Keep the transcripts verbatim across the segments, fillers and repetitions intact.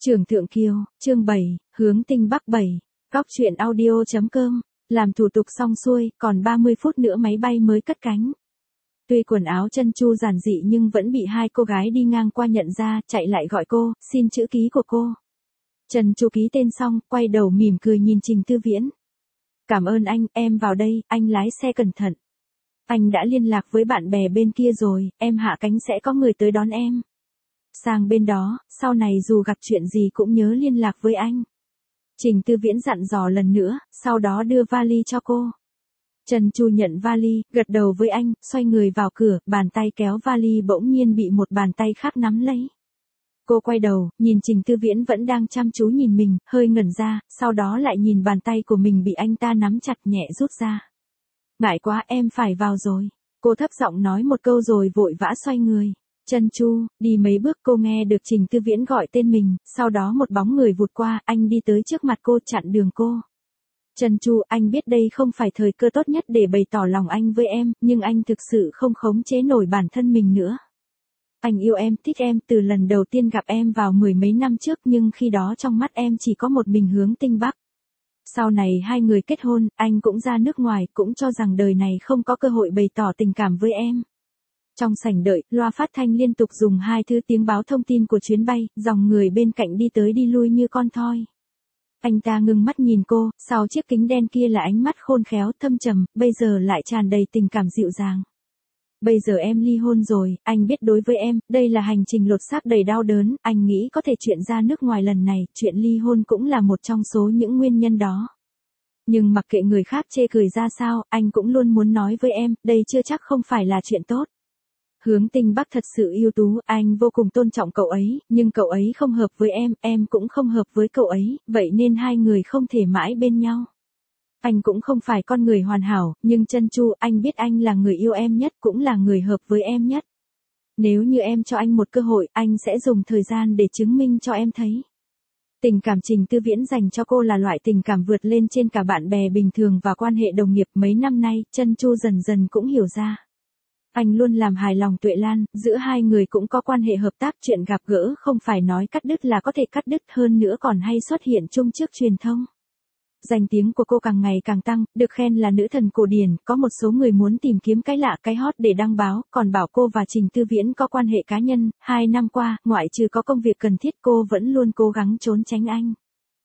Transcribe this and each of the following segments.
Trưởng Thượng Kiều, chương bảy, hướng Tinh Bắc bảy, góc truyện audio.com, làm thủ tục xong xuôi, còn ba mươi phút nữa máy bay mới cất cánh. Tuy quần áo chân chu giản dị nhưng vẫn bị hai cô gái đi ngang qua nhận ra, chạy lại gọi cô, xin chữ ký của cô. Trần Chu ký tên xong, quay đầu mỉm cười nhìn Trình Tư Viễn. Cảm ơn anh, em vào đây, anh lái xe cẩn thận. Anh đã liên lạc với bạn bè bên kia rồi, em hạ cánh sẽ có người tới đón em. Sang bên đó, sau này dù gặp chuyện gì cũng nhớ liên lạc với anh. Trình Tư Viễn dặn dò lần nữa, sau đó đưa vali cho cô. Trần Chu nhận vali, gật đầu với anh, xoay người vào cửa, bàn tay kéo vali bỗng nhiên bị một bàn tay khác nắm lấy. Cô quay đầu, nhìn Trình Tư Viễn vẫn đang chăm chú nhìn mình, hơi ngẩn ra, sau đó lại nhìn bàn tay của mình bị anh ta nắm chặt nhẹ rút ra. Ngại quá, em phải vào rồi. Cô thấp giọng nói một câu rồi vội vã xoay người. Trần Chu, đi mấy bước cô nghe được Trình Tư Viễn gọi tên mình, sau đó một bóng người vụt qua, anh đi tới trước mặt cô chặn đường cô. Trần Chu, anh biết đây không phải thời cơ tốt nhất để bày tỏ lòng anh với em, nhưng anh thực sự không khống chế nổi bản thân mình nữa. Anh yêu em, thích em từ lần đầu tiên gặp em vào mười mấy năm trước, nhưng khi đó trong mắt em chỉ có một mình Hướng Tinh Bắc. Sau này hai người kết hôn, anh cũng ra nước ngoài, cũng cho rằng đời này không có cơ hội bày tỏ tình cảm với em. Trong sảnh đợi, loa phát thanh liên tục dùng hai thứ tiếng báo thông tin của chuyến bay, dòng người bên cạnh đi tới đi lui như con thoi. Anh ta ngưng mắt nhìn cô, sau chiếc kính đen kia là ánh mắt khôn khéo thâm trầm, bây giờ lại tràn đầy tình cảm dịu dàng. Bây giờ em ly hôn rồi, anh biết đối với em, đây là hành trình lột xác đầy đau đớn, anh nghĩ có thể chuyện ra nước ngoài lần này, chuyện ly hôn cũng là một trong số những nguyên nhân đó. Nhưng mặc kệ người khác chê cười ra sao, anh cũng luôn muốn nói với em, đây chưa chắc không phải là chuyện tốt. Hướng Tinh Bắc thật sự ưu tú, anh vô cùng tôn trọng cậu ấy, nhưng cậu ấy không hợp với em, em cũng không hợp với cậu ấy, vậy nên hai người không thể mãi bên nhau. Anh cũng không phải con người hoàn hảo, nhưng Trân Chu, anh biết anh là người yêu em nhất, cũng là người hợp với em nhất. Nếu như em cho anh một cơ hội, anh sẽ dùng thời gian để chứng minh cho em thấy. Tình cảm Trình Tư Viễn dành cho cô là loại tình cảm vượt lên trên cả bạn bè bình thường và quan hệ đồng nghiệp. Mấy năm nay, Trân Chu dần dần cũng hiểu ra. Anh luôn làm hài lòng Tuệ Lan, giữa hai người cũng có quan hệ hợp tác, chuyện gặp gỡ không phải nói cắt đứt là có thể cắt đứt, hơn nữa còn hay xuất hiện chung trước truyền thông. Danh tiếng của cô càng ngày càng tăng, được khen là nữ thần cổ điển, có một số người muốn tìm kiếm cái lạ cái hot để đăng báo, còn bảo cô và Trình Tư Viễn có quan hệ cá nhân. Hai năm qua, ngoại trừ có công việc cần thiết cô vẫn luôn cố gắng trốn tránh anh.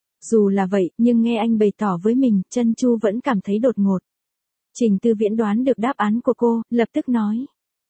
Dù là vậy, nhưng nghe anh bày tỏ với mình, Trân Chu vẫn cảm thấy đột ngột. Trình Tư Viễn đoán được đáp án của cô, lập tức nói.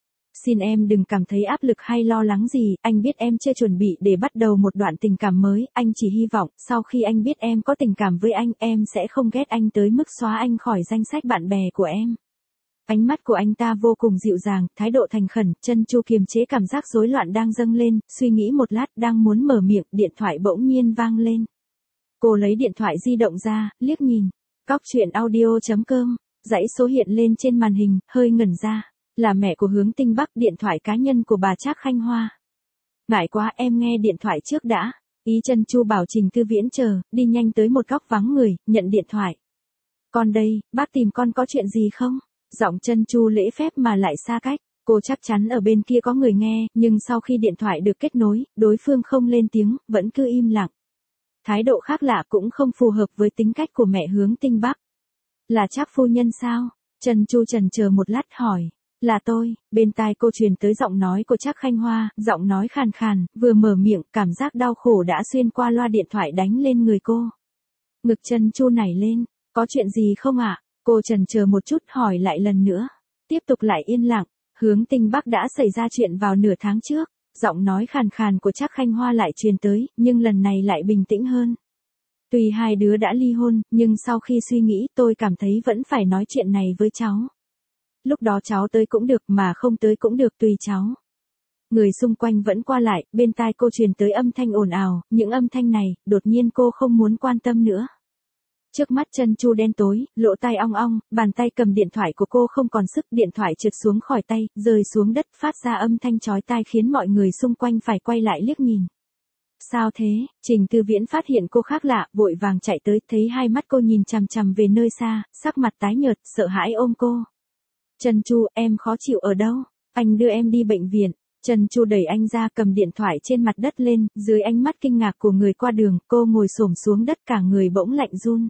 Xin em đừng cảm thấy áp lực hay lo lắng gì, anh biết em chưa chuẩn bị để bắt đầu một đoạn tình cảm mới, anh chỉ hy vọng, sau khi anh biết em có tình cảm với anh, em sẽ không ghét anh tới mức xóa anh khỏi danh sách bạn bè của em. Ánh mắt của anh ta vô cùng dịu dàng, thái độ thành khẩn. Trân Chu kiềm chế cảm giác rối loạn đang dâng lên, suy nghĩ một lát đang muốn mở miệng, điện thoại bỗng nhiên vang lên. Cô lấy điện thoại di động ra, liếc nhìn. Góc truyện audio.com, dãy số hiện lên trên màn hình, hơi ngẩn ra. Là mẹ của Hướng Tinh Bắc, điện thoại cá nhân của bà Trác Khanh Hoa. Ngại quá, em nghe điện thoại trước đã. Ý Trân Chu bảo Trình Tư Viễn chờ, đi nhanh tới một góc vắng người, nhận điện thoại. Con đây, bác tìm con có chuyện gì không? Giọng Trân Chu lễ phép mà lại xa cách. Cô chắc chắn ở bên kia có người nghe, nhưng sau khi điện thoại được kết nối, đối phương không lên tiếng, vẫn cứ im lặng. Thái độ khác lạ cũng không phù hợp với tính cách của mẹ Hướng Tinh Bắc. Là Trác phu nhân sao? Trân Chu chần chờ một lát hỏi. Là tôi. Bên tai cô truyền tới giọng nói của Trác Khanh Hoa, giọng nói khàn khàn, vừa mở miệng, cảm giác đau khổ đã xuyên qua loa điện thoại đánh lên người cô. Ngực Trân Chu nảy lên, có chuyện gì không ạ? Cô chần chờ một chút hỏi lại lần nữa. Tiếp tục lại yên lặng. Hướng Tinh Bắc đã xảy ra chuyện vào nửa tháng trước. Giọng nói khàn khàn của Trác Khanh Hoa lại truyền tới, nhưng lần này lại bình tĩnh hơn. Tuy hai đứa đã ly hôn, nhưng sau khi suy nghĩ tôi cảm thấy vẫn phải nói chuyện này với cháu. Lúc đó cháu tới cũng được mà không tới cũng được, tùy cháu. Người xung quanh vẫn qua lại, bên tai cô truyền tới âm thanh ồn ào, những âm thanh này, đột nhiên cô không muốn quan tâm nữa. Trước mắt Trân Chu đen tối, lỗ tai ong ong, bàn tay cầm điện thoại của cô không còn sức, điện thoại trượt xuống khỏi tay, rơi xuống đất, phát ra âm thanh chói tai khiến mọi người xung quanh phải quay lại liếc nhìn. Sao thế? Trình Tư Viễn phát hiện cô khác lạ, vội vàng chạy tới, thấy hai mắt cô nhìn chằm chằm về nơi xa, sắc mặt tái nhợt, sợ hãi ôm cô. Trân Chu, em khó chịu ở đâu? Anh đưa em đi bệnh viện. Trần Chu đẩy anh ra cầm điện thoại trên mặt đất lên, dưới ánh mắt kinh ngạc của người qua đường, cô ngồi xổm xuống đất cả người bỗng lạnh run.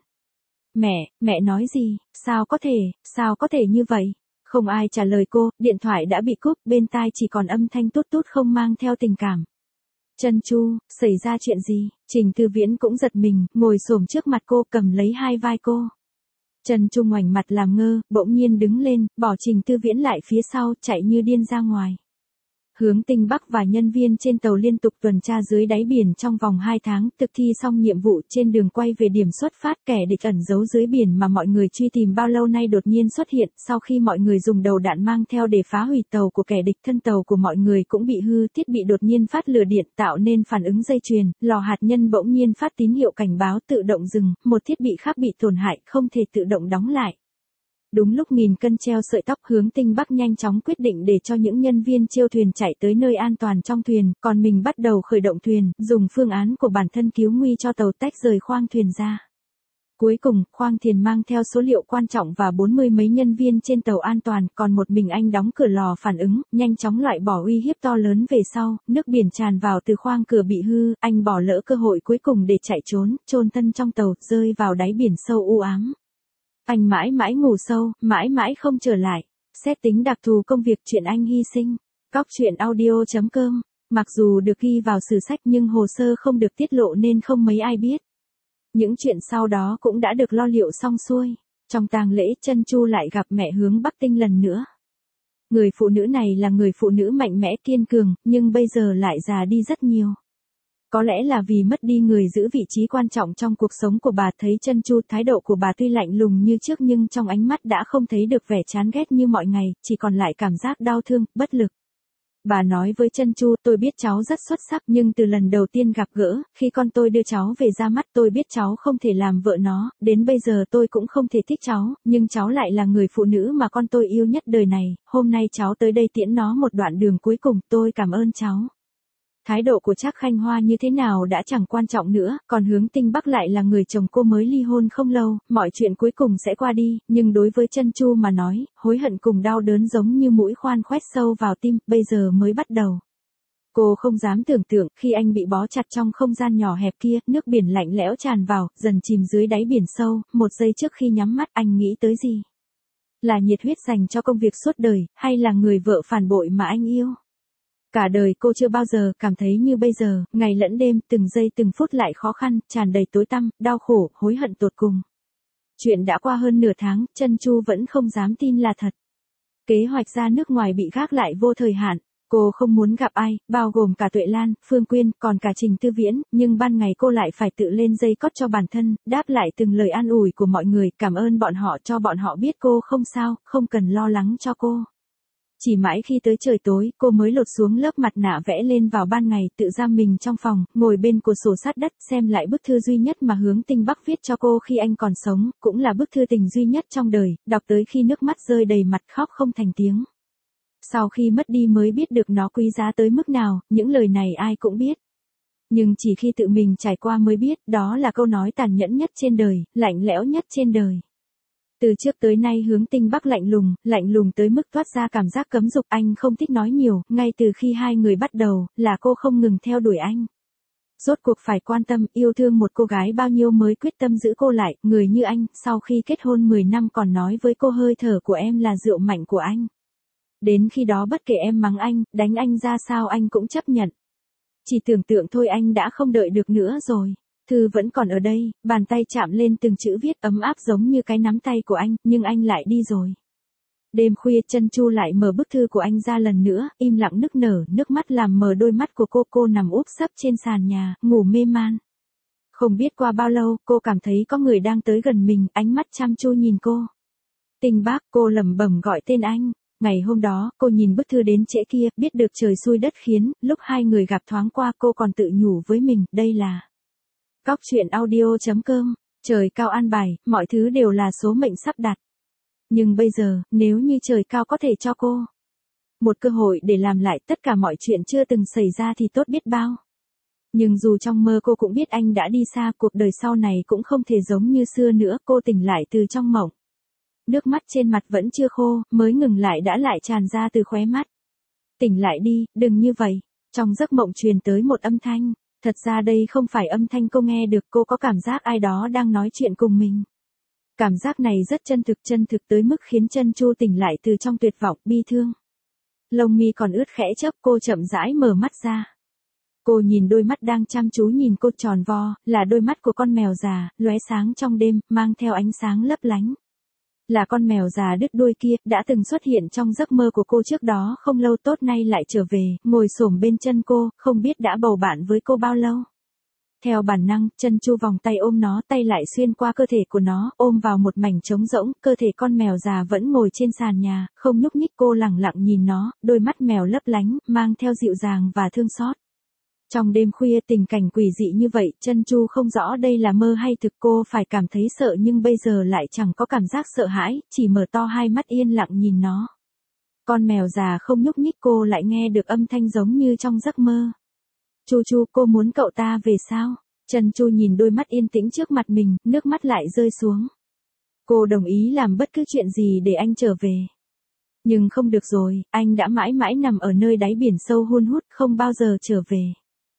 Mẹ, mẹ nói gì, sao có thể, sao có thể như vậy? Không ai trả lời cô, điện thoại đã bị cúp, bên tai chỉ còn âm thanh tút tút không mang theo tình cảm. Trần Chu, xảy ra chuyện gì? Trình Tư Viễn cũng giật mình, ngồi xổm trước mặt cô cầm lấy hai vai cô. Trần Chu ngoảnh mặt làm ngơ, bỗng nhiên đứng lên, bỏ Trình Tư Viễn lại phía sau, chạy như điên ra ngoài. Hướng Tinh Bắc và nhân viên trên tàu liên tục tuần tra dưới đáy biển trong vòng hai tháng, thực thi xong nhiệm vụ trên đường quay về điểm xuất phát, kẻ địch ẩn giấu dưới biển mà mọi người truy tìm bao lâu nay đột nhiên xuất hiện, sau khi mọi người dùng đầu đạn mang theo để phá hủy tàu của kẻ địch, thân tàu của mọi người cũng bị hư, thiết bị đột nhiên phát lửa điện tạo nên phản ứng dây chuyền, lò hạt nhân bỗng nhiên phát tín hiệu cảnh báo tự động dừng, một thiết bị khác bị tổn hại, không thể tự động đóng lại. Đúng lúc nghìn cân treo sợi tóc, Hướng Tinh Bắc nhanh chóng quyết định để cho những nhân viên chèo thuyền chạy tới nơi an toàn trong thuyền, còn mình bắt đầu khởi động thuyền, dùng phương án của bản thân cứu nguy cho tàu tách rời khoang thuyền ra. Cuối cùng, khoang thuyền mang theo số liệu quan trọng và bốn mươi mấy nhân viên trên tàu an toàn, còn một mình anh đóng cửa lò phản ứng, nhanh chóng loại bỏ uy hiếp to lớn về sau, nước biển tràn vào từ khoang cửa bị hư, anh bỏ lỡ cơ hội cuối cùng để chạy trốn, chôn thân trong tàu, rơi vào đáy biển sâu u ám. Anh mãi mãi ngủ sâu, mãi mãi không trở lại. Xét tính đặc thù công việc chuyện anh hy sinh. Cóc truyện audio chấm com. Mặc dù được ghi vào sử sách nhưng hồ sơ không được tiết lộ nên không mấy ai biết. Những chuyện sau đó cũng đã được lo liệu xong xuôi. Trong tang lễ, Trân Chu lại gặp mẹ Hướng Bắc Tinh lần nữa. Người phụ nữ này là người phụ nữ mạnh mẽ kiên cường, nhưng bây giờ lại già đi rất nhiều. Có lẽ là vì mất đi người giữ vị trí quan trọng trong cuộc sống của bà, thấy Trân Chu, thái độ của bà tuy lạnh lùng như trước nhưng trong ánh mắt đã không thấy được vẻ chán ghét như mọi ngày, chỉ còn lại cảm giác đau thương, bất lực. Bà nói với Trân Chu, tôi biết cháu rất xuất sắc nhưng từ lần đầu tiên gặp gỡ, khi con tôi đưa cháu về ra mắt tôi biết cháu không thể làm vợ nó, đến bây giờ tôi cũng không thể thích cháu, nhưng cháu lại là người phụ nữ mà con tôi yêu nhất đời này, hôm nay cháu tới đây tiễn nó một đoạn đường cuối cùng, tôi cảm ơn cháu. Thái độ của Trác Khanh Hoa như thế nào đã chẳng quan trọng nữa, còn Hướng Tinh Bắc lại là người chồng cô mới ly hôn không lâu, mọi chuyện cuối cùng sẽ qua đi, nhưng đối với Trân Chu mà nói, hối hận cùng đau đớn giống như mũi khoan khoét sâu vào tim, bây giờ mới bắt đầu. Cô không dám tưởng tượng, khi anh bị bó chặt trong không gian nhỏ hẹp kia, nước biển lạnh lẽo tràn vào, dần chìm dưới đáy biển sâu, một giây trước khi nhắm mắt anh nghĩ tới gì? Là nhiệt huyết dành cho công việc suốt đời, hay là người vợ phản bội mà anh yêu? Cả đời cô chưa bao giờ cảm thấy như bây giờ, ngày lẫn đêm, từng giây từng phút lại khó khăn, tràn đầy tối tăm, đau khổ, hối hận tột cùng. Chuyện đã qua hơn nửa tháng, Trân Chu vẫn không dám tin là thật. Kế hoạch ra nước ngoài bị gác lại vô thời hạn. Cô không muốn gặp ai, bao gồm cả Tuệ Lan, Phương Quyên, còn cả Trình Tư Viễn, nhưng ban ngày cô lại phải tự lên dây cót cho bản thân, đáp lại từng lời an ủi của mọi người, cảm ơn bọn họ cho bọn họ biết cô không sao, không cần lo lắng cho cô. Chỉ mãi khi tới trời tối, cô mới lột xuống lớp mặt nạ vẽ lên vào ban ngày, tự giam mình trong phòng, ngồi bên cửa sổ sát đất, xem lại bức thư duy nhất mà Hướng Tinh Bắc viết cho cô khi anh còn sống, cũng là bức thư tình duy nhất trong đời, đọc tới khi nước mắt rơi đầy mặt khóc không thành tiếng. Sau khi mất đi mới biết được nó quý giá tới mức nào, những lời này ai cũng biết. Nhưng chỉ khi tự mình trải qua mới biết, đó là câu nói tàn nhẫn nhất trên đời, lạnh lẽo nhất trên đời. Từ trước tới nay Hướng Tinh Bắc lạnh lùng, lạnh lùng tới mức toát ra cảm giác cấm dục, anh không thích nói nhiều, ngay từ khi hai người bắt đầu, là cô không ngừng theo đuổi anh. Rốt cuộc phải quan tâm, yêu thương một cô gái bao nhiêu mới quyết tâm giữ cô lại, người như anh, sau khi kết hôn mười năm còn nói với cô hơi thở của em là rượu mạnh của anh. Đến khi đó bất kể em mắng anh, đánh anh ra sao anh cũng chấp nhận. Chỉ tưởng tượng thôi anh đã không đợi được nữa rồi. Thư vẫn còn ở đây, bàn tay chạm lên từng chữ viết ấm áp giống như cái nắm tay của anh, nhưng anh lại đi rồi. Đêm khuya Trân Chu lại mở bức thư của anh ra lần nữa, im lặng nức nở, nước mắt làm mờ đôi mắt của cô, cô nằm úp sấp trên sàn nhà, ngủ mê man. Không biết qua bao lâu, cô cảm thấy có người đang tới gần mình, ánh mắt chăm chú nhìn cô. Tinh Bắc, cô lẩm bẩm gọi tên anh. Ngày hôm đó, cô nhìn bức thư đến trễ kia, biết được trời xui đất khiến, lúc hai người gặp thoáng qua cô còn tự nhủ với mình, đây là cóc truyện audio chấm com, trời cao an bài, mọi thứ đều là số mệnh sắp đặt. Nhưng bây giờ, nếu như trời cao có thể cho cô một cơ hội để làm lại tất cả mọi chuyện chưa từng xảy ra thì tốt biết bao. Nhưng dù trong mơ cô cũng biết anh đã đi xa, cuộc đời sau này cũng không thể giống như xưa nữa, cô tỉnh lại từ trong mộng. Nước mắt trên mặt vẫn chưa khô, mới ngừng lại đã lại tràn ra từ khóe mắt. Tỉnh lại đi, đừng như vậy. Trong giấc mộng truyền tới một âm thanh. Thật ra đây không phải âm thanh cô nghe được, cô có cảm giác ai đó đang nói chuyện cùng mình. Cảm giác này rất chân thực chân thực tới mức khiến Chân Chu tỉnh lại từ trong tuyệt vọng, bi thương. Lông mi còn ướt khẽ chớp, cô chậm rãi mở mắt ra. Cô nhìn đôi mắt đang chăm chú nhìn cô tròn vo, là đôi mắt của con mèo già, lóe sáng trong đêm, mang theo ánh sáng lấp lánh. Là con mèo già đứt đuôi kia, đã từng xuất hiện trong giấc mơ của cô trước đó không lâu, tốt nay lại trở về, ngồi xổm bên chân cô, không biết đã bầu bạn với cô bao lâu. Theo bản năng, Chân Chu vòng tay ôm nó, tay lại xuyên qua cơ thể của nó, ôm vào một mảnh trống rỗng, cơ thể con mèo già vẫn ngồi trên sàn nhà, không nhúc nhích, cô lẳng lặng nhìn nó, đôi mắt mèo lấp lánh, mang theo dịu dàng và thương xót. Trong đêm khuya tình cảnh quỷ dị như vậy, Chân Chu không rõ đây là mơ hay thực, cô phải cảm thấy sợ nhưng bây giờ lại chẳng có cảm giác sợ hãi, chỉ mở to hai mắt yên lặng nhìn nó. Con mèo già không nhúc nhích, cô lại nghe được âm thanh giống như trong giấc mơ. Chu Chu, cô muốn cậu ta về sao? Chân Chu nhìn đôi mắt yên tĩnh trước mặt mình, nước mắt lại rơi xuống. Cô đồng ý làm bất cứ chuyện gì để anh trở về. Nhưng không được rồi, anh đã mãi mãi nằm ở nơi đáy biển sâu hun hút, không bao giờ trở về.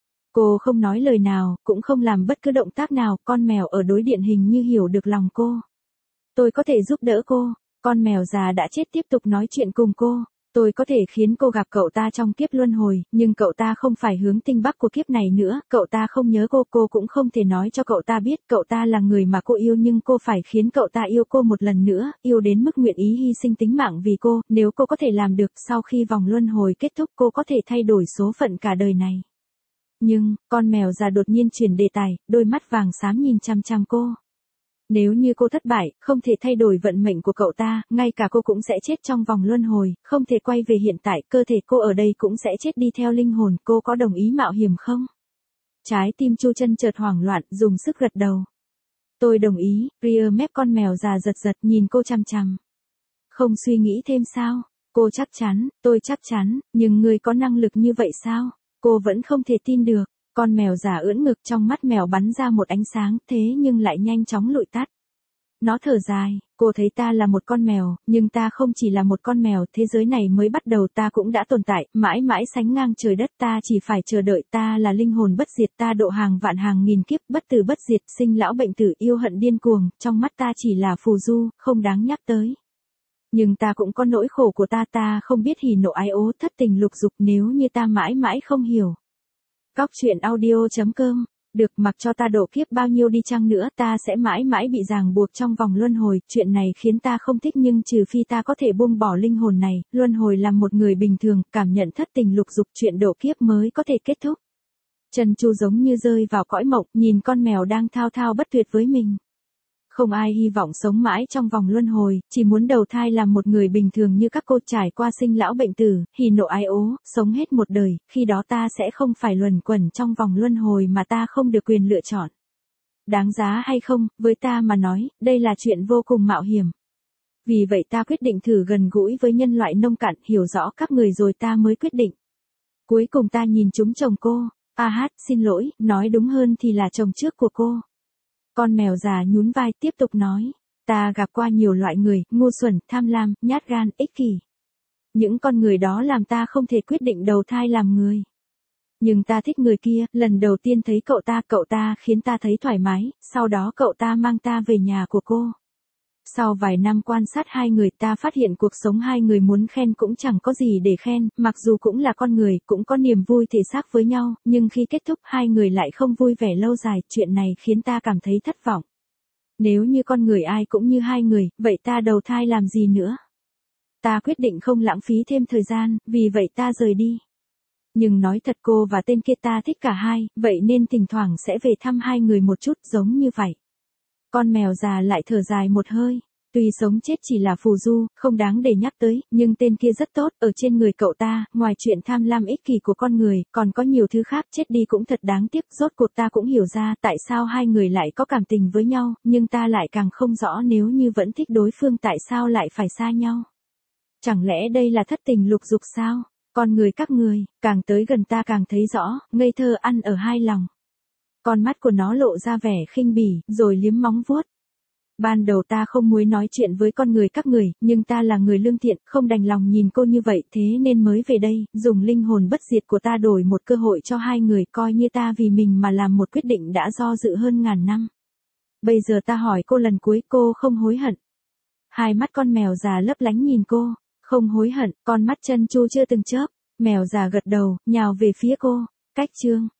Cô không nói lời nào, cũng không làm bất cứ động tác nào, con mèo ở đối diện hình như hiểu được lòng cô. Tôi có thể giúp đỡ cô, con mèo già đã chết tiếp tục nói chuyện cùng cô. Tôi có thể khiến cô gặp cậu ta trong kiếp luân hồi, nhưng cậu ta không phải hướng tinh bắc của kiếp này nữa, cậu ta không nhớ cô, cô cũng không thể nói cho cậu ta biết cậu ta là người mà cô yêu, nhưng cô phải khiến cậu ta yêu cô một lần nữa, yêu đến mức nguyện ý hy sinh tính mạng vì cô, nếu cô có thể làm được, sau khi vòng luân hồi kết thúc cô có thể thay đổi số phận cả đời này. Nhưng, con mèo già đột nhiên chuyển đề tài, đôi mắt vàng xám nhìn chăm chăm cô. Nếu như cô thất bại, không thể thay đổi vận mệnh của cậu ta, ngay cả cô cũng sẽ chết trong vòng luân hồi, không thể quay về hiện tại, cơ thể cô ở đây cũng sẽ chết đi theo linh hồn, cô có đồng ý mạo hiểm không? Trái tim Chu Chân chợt hoảng loạn, dùng sức gật đầu. Tôi đồng ý, ria mép con mèo già giật giật nhìn cô chằm chằm. Không suy nghĩ thêm sao? Cô chắc chắn, tôi chắc chắn, nhưng ngươi có năng lực như vậy sao? Cô vẫn không thể tin được. Con mèo già ưỡn ngực, trong mắt mèo bắn ra một ánh sáng, thế nhưng lại nhanh chóng lụi tắt. Nó thở dài, cô thấy ta là một con mèo, nhưng ta không chỉ là một con mèo, thế giới này mới bắt đầu ta cũng đã tồn tại, mãi mãi sánh ngang trời đất, ta chỉ phải chờ đợi, ta là linh hồn bất diệt, ta độ hàng vạn hàng nghìn kiếp, bất tử bất diệt, sinh lão bệnh tử, yêu hận điên cuồng, trong mắt ta chỉ là phù du, không đáng nhắc tới. Nhưng ta cũng có nỗi khổ của ta, ta không biết hỉ nộ ái ố, thất tình lục dục, nếu như ta mãi mãi không hiểu. Cóc truyện audio chấm com, được, mặc cho ta độ kiếp bao nhiêu đi chăng nữa, ta sẽ mãi mãi bị ràng buộc trong vòng luân hồi, chuyện này khiến ta không thích, nhưng trừ phi ta có thể buông bỏ linh hồn này, luân hồi làm một người bình thường, cảm nhận thất tình lục dục, chuyện độ kiếp mới có thể kết thúc. Chân Chu giống như rơi vào cõi mộng, nhìn con mèo đang thao thao bất tuyệt với mình. Không ai hy vọng sống mãi trong vòng luân hồi, chỉ muốn đầu thai làm một người bình thường như các cô, trải qua sinh lão bệnh tử, hỉ nộ ái ố, sống hết một đời, khi đó ta sẽ không phải luẩn quẩn trong vòng luân hồi mà ta không được quyền lựa chọn. Đáng giá hay không, với ta mà nói, đây là chuyện vô cùng mạo hiểm. Vì vậy ta quyết định thử gần gũi với nhân loại nông cạn, hiểu rõ các người rồi ta mới quyết định. Cuối cùng ta nhìn chúng chồng cô, a hát, xin lỗi, nói đúng hơn thì là chồng trước của cô. Con mèo già nhún vai tiếp tục nói, ta gặp qua nhiều loại người, ngu xuẩn, tham lam, nhát gan, ích kỷ. Những con người đó làm ta không thể quyết định đầu thai làm người. Nhưng ta thích người kia, lần đầu tiên thấy cậu ta, cậu ta khiến ta thấy thoải mái, sau đó cậu ta mang ta về nhà của cô. Sau vài năm quan sát hai người, ta phát hiện cuộc sống hai người muốn khen cũng chẳng có gì để khen, mặc dù cũng là con người, cũng có niềm vui thể xác với nhau, nhưng khi kết thúc hai người lại không vui vẻ lâu dài, chuyện này khiến ta cảm thấy thất vọng. Nếu như con người ai cũng như hai người, vậy ta đầu thai làm gì nữa? Ta quyết định không lãng phí thêm thời gian, vì vậy ta rời đi. Nhưng nói thật, cô và tên kia ta thích cả hai, vậy nên thỉnh thoảng sẽ về thăm hai người một chút, giống như vậy. Con mèo già lại thở dài một hơi. Tuy sống chết chỉ là phù du, không đáng để nhắc tới, nhưng tên kia rất tốt, ở trên người cậu ta, ngoài chuyện tham lam ích kỷ của con người, còn có nhiều thứ khác, chết đi cũng thật đáng tiếc, rốt cuộc ta cũng hiểu ra tại sao hai người lại có cảm tình với nhau, nhưng ta lại càng không rõ nếu như vẫn thích đối phương tại sao lại phải xa nhau. Chẳng lẽ đây là thất tình lục dục sao? Con người các người, càng tới gần ta càng thấy rõ, ngây thơ ăn ở hai lòng. Con mắt của nó lộ ra vẻ khinh bỉ, rồi liếm móng vuốt. Ban đầu ta không muốn nói chuyện với con người các người, nhưng ta là người lương thiện, không đành lòng nhìn cô như vậy, thế nên mới về đây, dùng linh hồn bất diệt của ta đổi một cơ hội cho hai người, coi như ta vì mình mà làm một quyết định đã do dự hơn ngàn năm. Bây giờ ta hỏi cô lần cuối, cô không hối hận. Hai mắt con mèo già lấp lánh nhìn cô, không hối hận, con mắt chân chu chưa từng chớp. Mèo già gật đầu, nhào về phía cô. Cách chương